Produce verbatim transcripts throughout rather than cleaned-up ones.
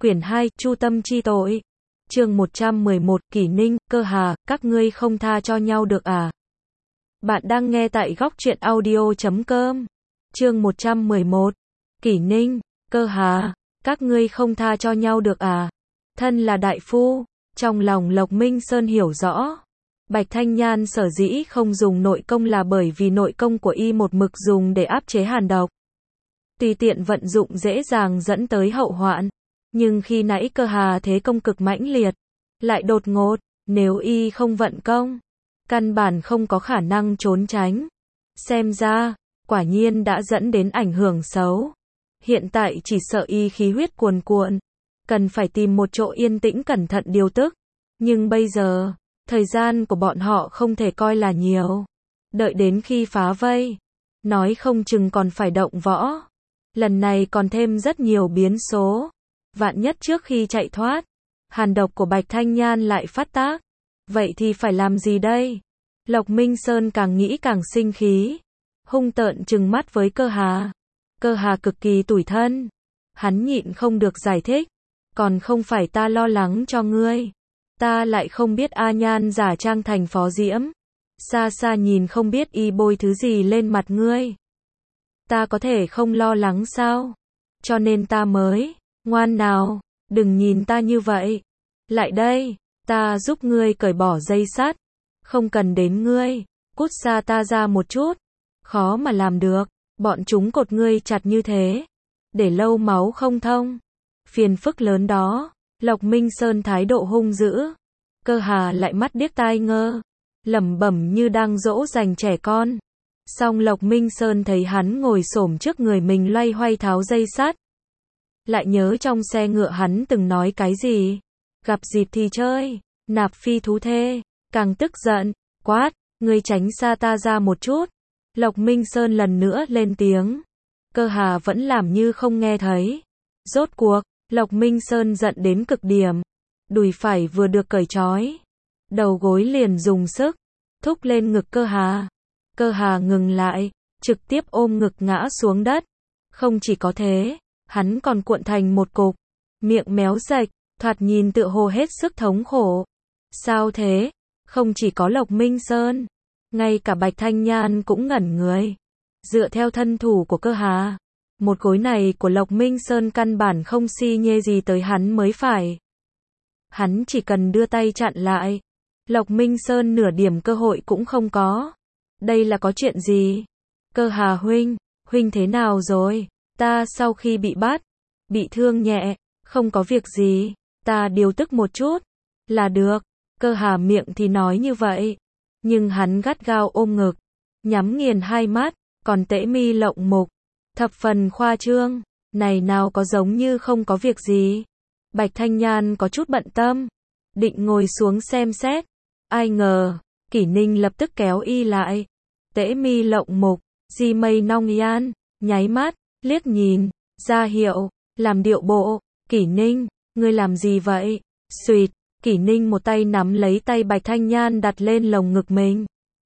Quyển hai, Chu tâm chi tội. Chương một trăm mười một, Kỷ Ninh, Cơ Hà, các ngươi không tha cho nhau được à? Bạn đang nghe tại góc truyện audio chấm com. Chương một trăm mười một, Kỷ Ninh, Cơ Hà, các ngươi không tha cho nhau được à? Thân là đại phu, trong lòng Lộc Minh Sơn hiểu rõ. Bạch Thanh Nhan sở dĩ không dùng nội công là bởi vì nội công của y một mực dùng để áp chế hàn độc. Tùy tiện vận dụng dễ dàng dẫn tới hậu hoạn. Nhưng khi nãy Cơ Hà thế công cực mãnh liệt, lại đột ngột, nếu y không vận công, căn bản không có khả năng trốn tránh. Xem ra, quả nhiên đã dẫn đến ảnh hưởng xấu. Hiện tại chỉ sợ y khí huyết cuồn cuộn, cần phải tìm một chỗ yên tĩnh cẩn thận điều tức. Nhưng bây giờ, thời gian của bọn họ không thể coi là nhiều. Đợi đến khi phá vây, nói không chừng còn phải động võ. Lần này còn thêm rất nhiều biến số. Vạn nhất trước khi chạy thoát, hàn độc của Bạch Thanh Nhan lại phát tác. Vậy thì phải làm gì đây? Lộc Minh Sơn càng nghĩ càng sinh khí. Hung tợn trừng mắt với Cơ Hà. Cơ Hà cực kỳ tủi thân. Hắn nhịn không được giải thích. Còn không phải ta lo lắng cho ngươi. Ta lại không biết A Nhan giả trang thành Phó Diễm. Xa xa nhìn không biết y bôi thứ gì lên mặt ngươi. Ta có thể không lo lắng sao? Cho nên ta mới... Ngoan nào, đừng nhìn ta như vậy. Lại đây, ta giúp ngươi cởi bỏ dây sắt. Không cần đến ngươi, cút xa ta ra một chút. Khó mà làm được, bọn chúng cột ngươi chặt như thế. Để lâu máu không thông. Phiền phức lớn đó, Lộc Minh Sơn thái độ hung dữ. Cơ Hà lại mắt điếc tai ngơ, lẩm bẩm như đang dỗ dành trẻ con. Song Lộc Minh Sơn thấy hắn ngồi xổm trước người mình loay hoay tháo dây sắt. Lại nhớ trong xe ngựa hắn từng nói cái gì? Gặp dịp thì chơi, nạp phi thú thê. Càng tức giận, quát, ngươi tránh xa ta ra một chút. Lộc Minh Sơn lần nữa lên tiếng. Cơ Hà vẫn làm như không nghe thấy. Rốt cuộc, Lộc Minh Sơn giận đến cực điểm. Đùi phải vừa được cởi trói, đầu gối liền dùng sức thúc lên ngực Cơ Hà. Cơ Hà ngừng lại, trực tiếp ôm ngực ngã xuống đất. Không chỉ có thế, hắn còn cuộn thành một cục, miệng méo rạch, thoạt nhìn tựa hồ hết sức thống khổ. Sao thế? Không chỉ có Lộc Minh Sơn, ngay cả Bạch Thanh Nhan cũng ngẩn người. Dựa theo thân thủ của Cơ Hà, một gối này của Lộc Minh Sơn căn bản không si nhê gì tới hắn mới phải. Hắn chỉ cần đưa tay chặn lại, Lộc Minh Sơn nửa điểm cơ hội cũng không có. Đây là có chuyện gì? Cơ Hà huynh, huynh thế nào rồi? Ta sau khi bị bắt, bị thương nhẹ, không có việc gì, ta điều tức một chút, là được. Cơ Hà miệng thì nói như vậy, nhưng hắn gắt gao ôm ngực, nhắm nghiền hai mắt, còn tễ mi lộng mục, thập phần khoa trương, này nào có giống như không có việc gì. Bạch Thanh Nhan có chút bận tâm, định ngồi xuống xem xét, ai ngờ, Kỷ Ninh lập tức kéo y lại, tễ mi lộng mục, di mây nong yan, nháy mắt, liếc nhìn, ra hiệu, làm điệu bộ. Kỷ Ninh, ngươi làm gì vậy? Xuyệt, Kỷ Ninh một tay nắm lấy tay Bạch Thanh Nhan đặt lên lồng ngực mình.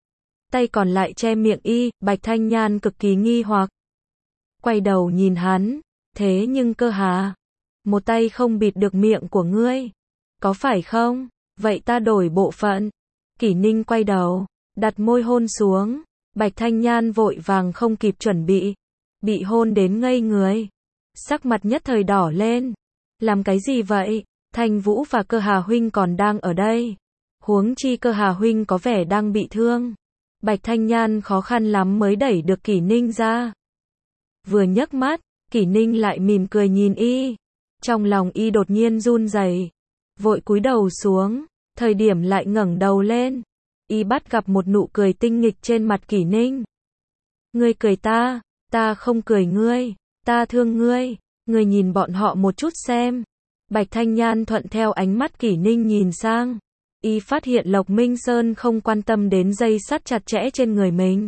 Tay còn lại che miệng y. Bạch Thanh Nhan cực kỳ nghi hoặc, quay đầu nhìn hắn, thế nhưng Cơ Hà, một tay không bịt được miệng của ngươi, có phải không? Vậy ta đổi bộ phận. Kỷ Ninh quay đầu, đặt môi hôn xuống. Bạch Thanh Nhan vội vàng không kịp chuẩn bị, bị hôn đến ngây người, sắc mặt nhất thời đỏ lên. Làm cái gì vậy? Thanh Vũ và Cơ Hà huynh còn đang ở đây. Huống chi Cơ Hà huynh có vẻ đang bị thương. Bạch Thanh Nhan khó khăn lắm mới đẩy được Kỷ Ninh ra. Vừa nhấc mắt, Kỷ Ninh lại mỉm cười nhìn y. Trong lòng y đột nhiên run rẩy, vội cúi đầu xuống, thời điểm lại ngẩng đầu lên, y bắt gặp một nụ cười tinh nghịch trên mặt Kỷ Ninh. Ngươi cười ta, ta không cười ngươi, ta thương ngươi, ngươi nhìn bọn họ một chút xem. Bạch Thanh Nhan thuận theo ánh mắt Kỷ Ninh nhìn sang, y phát hiện Lộc Minh Sơn không quan tâm đến dây sắt chặt chẽ trên người mình,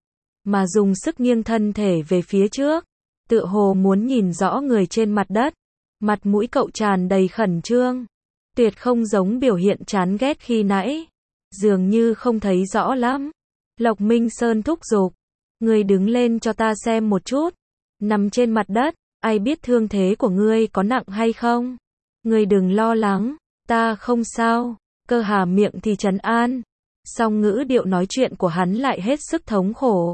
mà dùng sức nghiêng thân thể về phía trước, tựa hồ muốn nhìn rõ người trên mặt đất. Mặt mũi cậu tràn đầy khẩn trương, tuyệt không giống biểu hiện chán ghét khi nãy, dường như không thấy rõ lắm. Lộc Minh Sơn thúc giục, ngươi đứng lên cho ta xem một chút. Nằm trên mặt đất, ai biết thương thế của ngươi có nặng hay không? Ngươi đừng lo lắng, ta không sao. Cơ Hà miệng thì trấn an, song ngữ điệu nói chuyện của hắn lại hết sức thống khổ.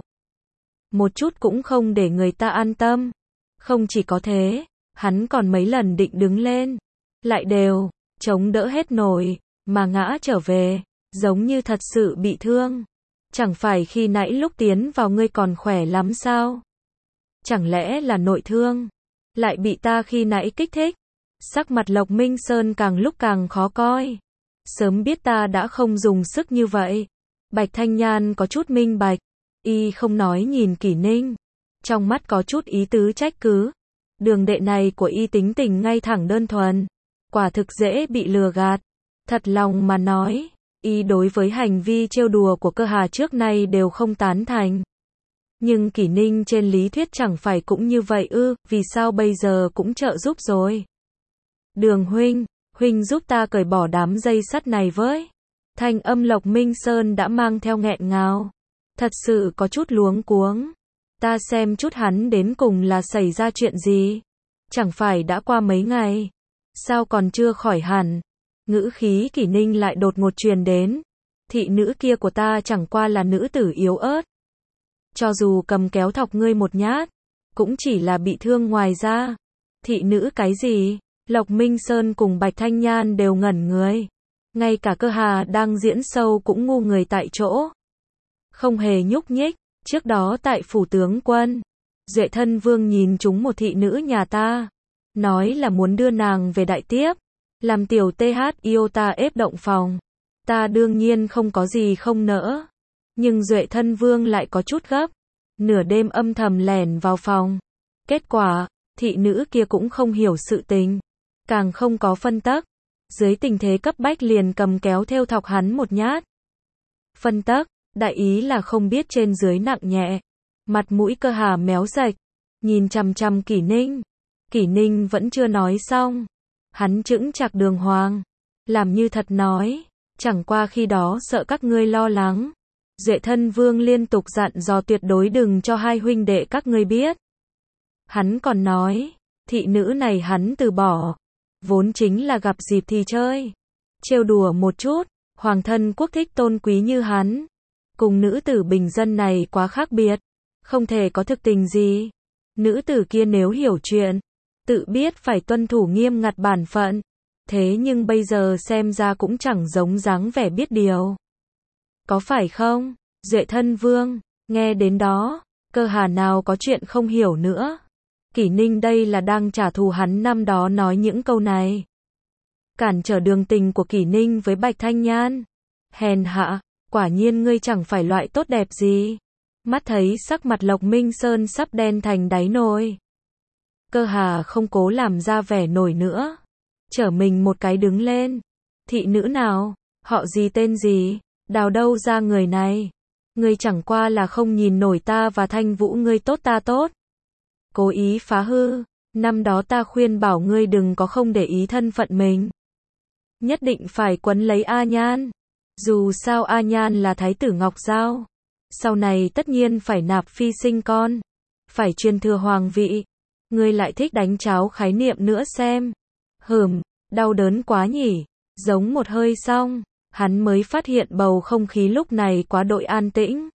Một chút cũng không để người ta an tâm. Không chỉ có thế, hắn còn mấy lần định đứng lên, lại đều chống đỡ hết nổi, mà ngã trở về, giống như thật sự bị thương. Chẳng phải khi nãy lúc tiến vào ngươi còn khỏe lắm sao? Chẳng lẽ là nội thương? Lại bị ta khi nãy kích thích? Sắc mặt Lộc Minh Sơn càng lúc càng khó coi. Sớm biết ta đã không dùng sức như vậy. Bạch Thanh Nhan có chút minh bạch, y không nói nhìn Kỷ Ninh, trong mắt có chút ý tứ trách cứ. Đường đệ này của y tính tình ngay thẳng đơn thuần, quả thực dễ bị lừa gạt. Thật lòng mà nói, y đối với hành vi trêu đùa của Cơ Hà trước nay đều không tán thành. Nhưng Kỷ Ninh trên lý thuyết chẳng phải cũng như vậy ư, vì sao bây giờ cũng trợ giúp rồi? Đường huynh, huynh giúp ta cởi bỏ đám dây sắt này với. Thanh âm Lộc Minh Sơn đã mang theo nghẹn ngào. Thật sự có chút luống cuống. Ta xem chút hắn đến cùng là xảy ra chuyện gì. Chẳng phải đã qua mấy ngày. Sao còn chưa khỏi hẳn. Ngữ khí Kỷ Ninh lại đột ngột truyền đến. Thị nữ kia của ta chẳng qua là nữ tử yếu ớt. Cho dù cầm kéo thọc ngươi một nhát, cũng chỉ là bị thương ngoài ra. Thị nữ cái gì? Lộc Minh Sơn cùng Bạch Thanh Nhan đều ngẩn người. Ngay cả Cơ Hà đang diễn sâu cũng ngu người tại chỗ. Không hề nhúc nhích. Trước đó tại phủ tướng quân, Duệ Thân Vương nhìn trúng một thị nữ nhà ta. Nói là muốn đưa nàng về đại tiếp. Làm tiểu th yêu ta ép động phòng. Ta đương nhiên không có gì không nỡ. Nhưng Duệ Thân Vương lại có chút gấp. Nửa đêm âm thầm lẻn vào phòng. Kết quả, thị nữ kia cũng không hiểu sự tình. Càng không có phân tắc. Dưới tình thế cấp bách liền cầm kéo thêu thọc hắn một nhát. Phân tắc, đại ý là không biết trên dưới nặng nhẹ. Mặt mũi Cơ Hà méo rạch. Nhìn chằm chằm Kỷ Ninh. Kỷ Ninh vẫn chưa nói xong. Hắn chững chạc đường hoàng. Làm như thật nói. Chẳng qua khi đó sợ các ngươi lo lắng. Duệ Thân Vương liên tục dặn dò tuyệt đối đừng cho hai huynh đệ các ngươi biết. Hắn còn nói, thị nữ này hắn từ bỏ. Vốn chính là gặp dịp thì chơi. Trêu đùa một chút, hoàng thân quốc thích tôn quý như hắn. Cùng nữ tử bình dân này quá khác biệt. Không thể có thực tình gì. Nữ tử kia nếu hiểu chuyện, tự biết phải tuân thủ nghiêm ngặt bản phận. Thế nhưng bây giờ xem ra cũng chẳng giống dáng vẻ biết điều. Có phải không? Duệ Thân Vương, nghe đến đó, Cơ Hà nào có chuyện không hiểu nữa. Kỷ Ninh đây là đang trả thù hắn năm đó nói những câu này. Cản trở đường tình của Kỷ Ninh với Bạch Thanh Nhan. Hèn hạ, quả nhiên ngươi chẳng phải loại tốt đẹp gì. Mắt thấy sắc mặt Lộc Minh Sơn sắp đen thành đáy nồi. Cơ Hà không cố làm ra vẻ nổi nữa. Trở mình một cái đứng lên. Thị nữ nào? Họ gì tên gì? Đào đâu ra người này? Ngươi chẳng qua là không nhìn nổi ta và Thanh Vũ ngươi tốt ta tốt. Cố ý phá hư. Năm đó ta khuyên bảo ngươi đừng có không để ý thân phận mình. Nhất định phải quấn lấy A Nhan. Dù sao A Nhan là thái tử Ngọc Giao. Sau này tất nhiên phải nạp phi sinh con. Phải truyền thừa hoàng vị. Ngươi lại thích đánh cháo khái niệm nữa xem. Hừm, đau đớn quá nhỉ. Giống một hơi xong. Hắn mới phát hiện bầu không khí lúc này quá đội an tĩnh.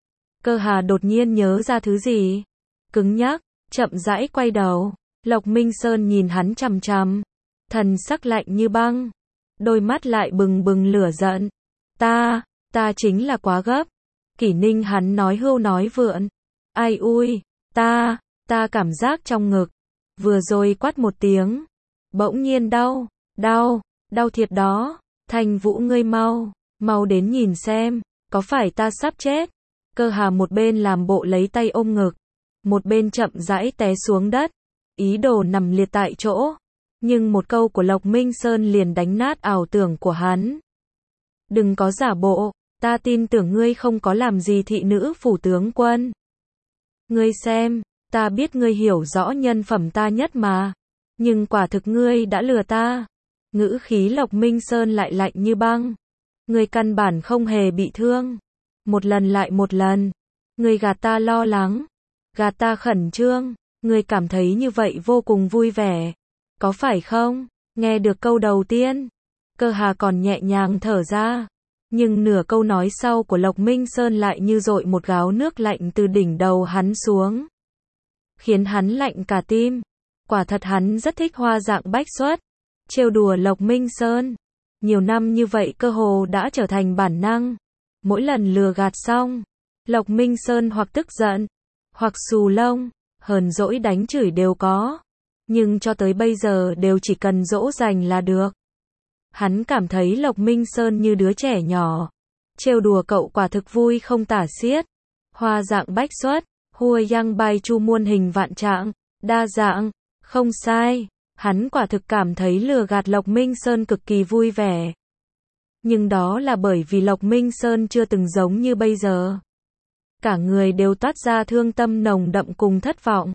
Cơ Hà đột nhiên nhớ ra thứ gì. Cứng nhắc, chậm rãi quay đầu. Lộc Minh Sơn nhìn hắn chằm chằm. Thần sắc lạnh như băng. Đôi mắt lại bừng bừng lửa giận. Ta, ta chính là quá gấp. Kỷ Ninh hắn nói hưu nói vượn. Ai ui, ta, ta cảm giác trong ngực. Vừa rồi quát một tiếng. Bỗng nhiên đau, đau, đau thiệt đó. Thanh Vũ ngươi mau, mau đến nhìn xem, có phải ta sắp chết? Cơ Hà một bên làm bộ lấy tay ôm ngực, một bên chậm rãi té xuống đất, ý đồ nằm liệt tại chỗ. Nhưng một câu của Lộc Minh Sơn liền đánh nát ảo tưởng của hắn. Đừng có giả bộ, ta tin tưởng ngươi không có làm gì thị nữ phủ tướng quân. Ngươi xem, ta biết ngươi hiểu rõ nhân phẩm ta nhất mà, nhưng quả thực ngươi đã lừa ta. Ngữ khí Lộc Minh Sơn lại lạnh như băng. Ngươi căn bản không hề bị thương. Một lần lại một lần. Ngươi gạt ta lo lắng. Gạt ta khẩn trương. Ngươi cảm thấy như vậy vô cùng vui vẻ. Có phải không? Nghe được câu đầu tiên, Cơ Hà còn nhẹ nhàng thở ra. Nhưng nửa câu nói sau của Lộc Minh Sơn lại như dội một gáo nước lạnh từ đỉnh đầu hắn xuống. Khiến hắn lạnh cả tim. Quả thật hắn rất thích hoa dạng bách xuất. Trêu đùa Lộc Minh Sơn. Nhiều năm như vậy cơ hồ đã trở thành bản năng. Mỗi lần lừa gạt xong, Lộc Minh Sơn hoặc tức giận, hoặc xù lông, hờn dỗi đánh chửi đều có. Nhưng cho tới bây giờ đều chỉ cần dỗ dành là được. Hắn cảm thấy Lộc Minh Sơn như đứa trẻ nhỏ. Trêu đùa cậu quả thực vui không tả xiết. Hoa dạng bách xuất, hua yang bai chu muôn hình vạn trạng, đa dạng, không sai. Hắn quả thực cảm thấy lừa gạt Lộc Minh Sơn cực kỳ vui vẻ. Nhưng đó là bởi vì Lộc Minh Sơn chưa từng giống như bây giờ. Cả người đều toát ra thương tâm nồng đậm cùng thất vọng.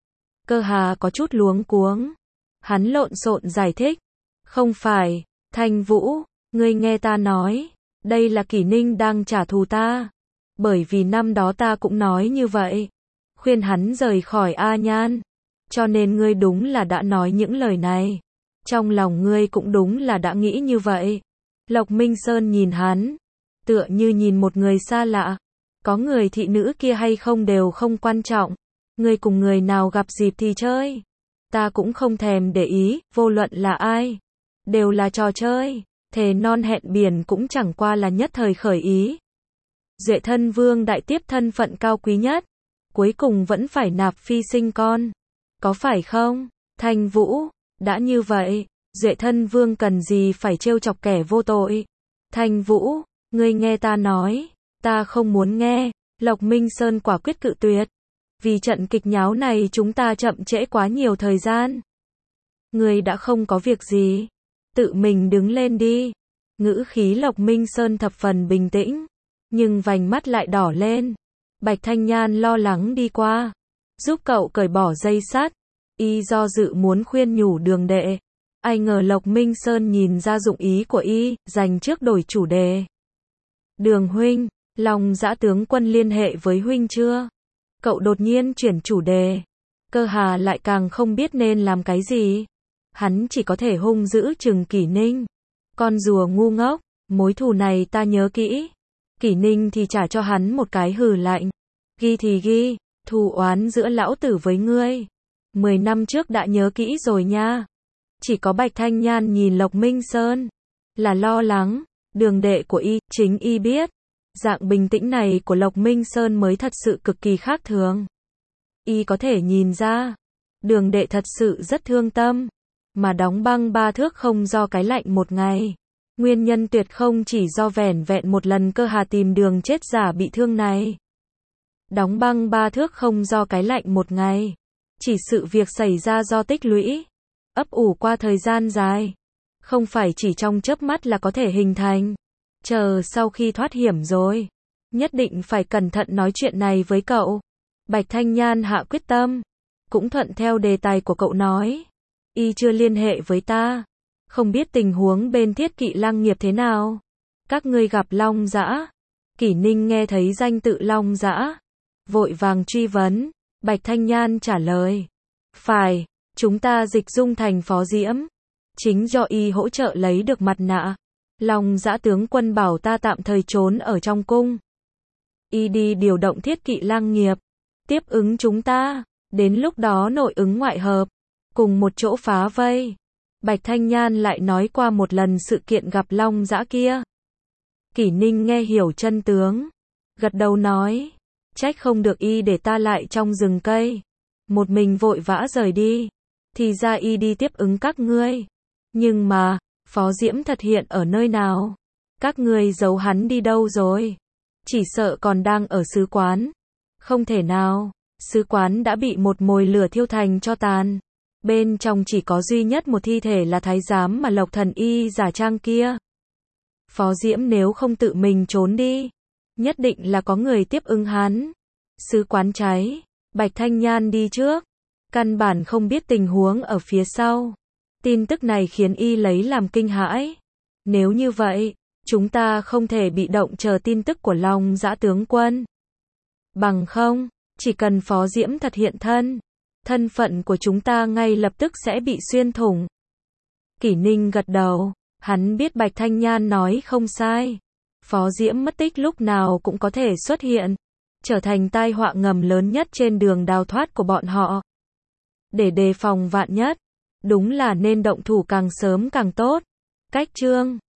Cơ Hà có chút luống cuống. Hắn lộn xộn giải thích. Không phải, Thanh Vũ, ngươi nghe ta nói. Đây là Kỷ Ninh đang trả thù ta. Bởi vì năm đó ta cũng nói như vậy. Khuyên hắn rời khỏi A Nhan. Cho nên ngươi đúng là đã nói những lời này. Trong lòng ngươi cũng đúng là đã nghĩ như vậy. Lộc Minh Sơn nhìn hắn. Tựa như nhìn một người xa lạ. Có người thị nữ kia hay không đều không quan trọng. Ngươi cùng người nào gặp dịp thì chơi. Ta cũng không thèm để ý, vô luận là ai. Đều là trò chơi. Thề non hẹn biển cũng chẳng qua là nhất thời khởi ý. Duệ thân vương đại tiếp thân phận cao quý nhất. Cuối cùng vẫn phải nạp phi sinh con. Có phải không? Thanh Vũ, đã như vậy, Duệ thân vương cần gì phải trêu chọc kẻ vô tội? Thanh Vũ, ngươi nghe ta nói, ta không muốn nghe. Lộc Minh Sơn quả quyết cự tuyệt. Vì trận kịch nháo này chúng ta chậm trễ quá nhiều thời gian. Ngươi đã không có việc gì. Tự mình đứng lên đi. Ngữ khí Lộc Minh Sơn thập phần bình tĩnh. Nhưng vành mắt lại đỏ lên. Bạch Thanh Nhan lo lắng đi qua. Giúp cậu cởi bỏ dây sắt. Y do dự muốn khuyên nhủ Đường đệ. Ai ngờ Lộc Minh Sơn nhìn ra dụng ý của y, dành trước đổi chủ đề. Đường huynh, Long Dã tướng quân liên hệ với huynh chưa? Cậu đột nhiên chuyển chủ đề. Cơ Hà lại càng không biết nên làm cái gì. Hắn chỉ có thể hung dữ trừng Kỷ Ninh. Con rùa ngu ngốc, mối thù này ta nhớ kỹ. Kỷ Ninh thì trả cho hắn một cái hừ lạnh. Ghi thì ghi, thù oán giữa lão tử với ngươi. Mười năm trước đã nhớ kỹ rồi nha. Chỉ có Bạch Thanh Nhan nhìn Lộc Minh Sơn. Là lo lắng. Đường đệ của y, chính y biết. Dạng bình tĩnh này của Lộc Minh Sơn mới thật sự cực kỳ khác thường. Y có thể nhìn ra. Đường đệ thật sự rất thương tâm. Mà đóng băng ba thước không do cái lạnh một ngày. Nguyên nhân tuyệt không chỉ do vẻn vẹn một lần Cơ Hà tìm đường chết giả bị thương này. Đóng băng ba thước không do cái lạnh một ngày. Chỉ sự việc xảy ra do tích lũy. Ấp ủ qua thời gian dài. Không phải chỉ trong chớp mắt là có thể hình thành. Chờ sau khi thoát hiểm rồi. Nhất định phải cẩn thận nói chuyện này với cậu. Bạch Thanh Nhan hạ quyết tâm. Cũng thuận theo đề tài của cậu nói. Y chưa liên hệ với ta. Không biết tình huống bên Thiết Kỵ Lăng Nghiệp thế nào. Các ngươi gặp Long Dã. Kỷ Ninh nghe thấy danh tự Long Dã. Vội vàng truy vấn. Bạch Thanh Nhan trả lời. Phải, chúng ta dịch dung thành Phó Diễm. Chính do y hỗ trợ lấy được mặt nạ. Long Dã tướng quân bảo ta tạm thời trốn ở trong cung. Y đi điều động Thiết Kỵ Lăng Nghiệp. Tiếp ứng chúng ta. Đến lúc đó nội ứng ngoại hợp. Cùng một chỗ phá vây. Bạch Thanh Nhan lại nói qua một lần sự kiện gặp Long Dã kia. Kỷ Ninh nghe hiểu chân tướng. Gật đầu nói. Trách không được y để ta lại trong rừng cây. Một mình vội vã rời đi. Thì ra y đi tiếp ứng các ngươi. Nhưng mà, Phó Diễm thật hiện ở nơi nào? Các ngươi giấu hắn đi đâu rồi? Chỉ sợ còn đang ở sứ quán. Không thể nào. Sứ quán đã bị một mồi lửa thiêu thành cho tàn. Bên trong chỉ có duy nhất một thi thể là thái giám mà Lộc Thần Y giả trang kia. Phó Diễm nếu không tự mình trốn đi. Nhất định là có người tiếp ứng hắn. Sứ quán cháy. Bạch Thanh Nhan đi trước. Căn bản không biết tình huống ở phía sau. Tin tức này khiến y lấy làm kinh hãi. Nếu như vậy, chúng ta không thể bị động chờ tin tức của Long Dã tướng quân. Bằng không, chỉ cần Phó Diễm thật hiện thân. Thân phận của chúng ta ngay lập tức sẽ bị xuyên thủng. Kỷ Ninh gật đầu, hắn biết Bạch Thanh Nhan nói không sai. Phó Diễm mất tích lúc nào cũng có thể xuất hiện, trở thành tai họa ngầm lớn nhất trên đường đào thoát của bọn họ. Để đề phòng vạn nhất, đúng là nên động thủ càng sớm càng tốt. Cách chương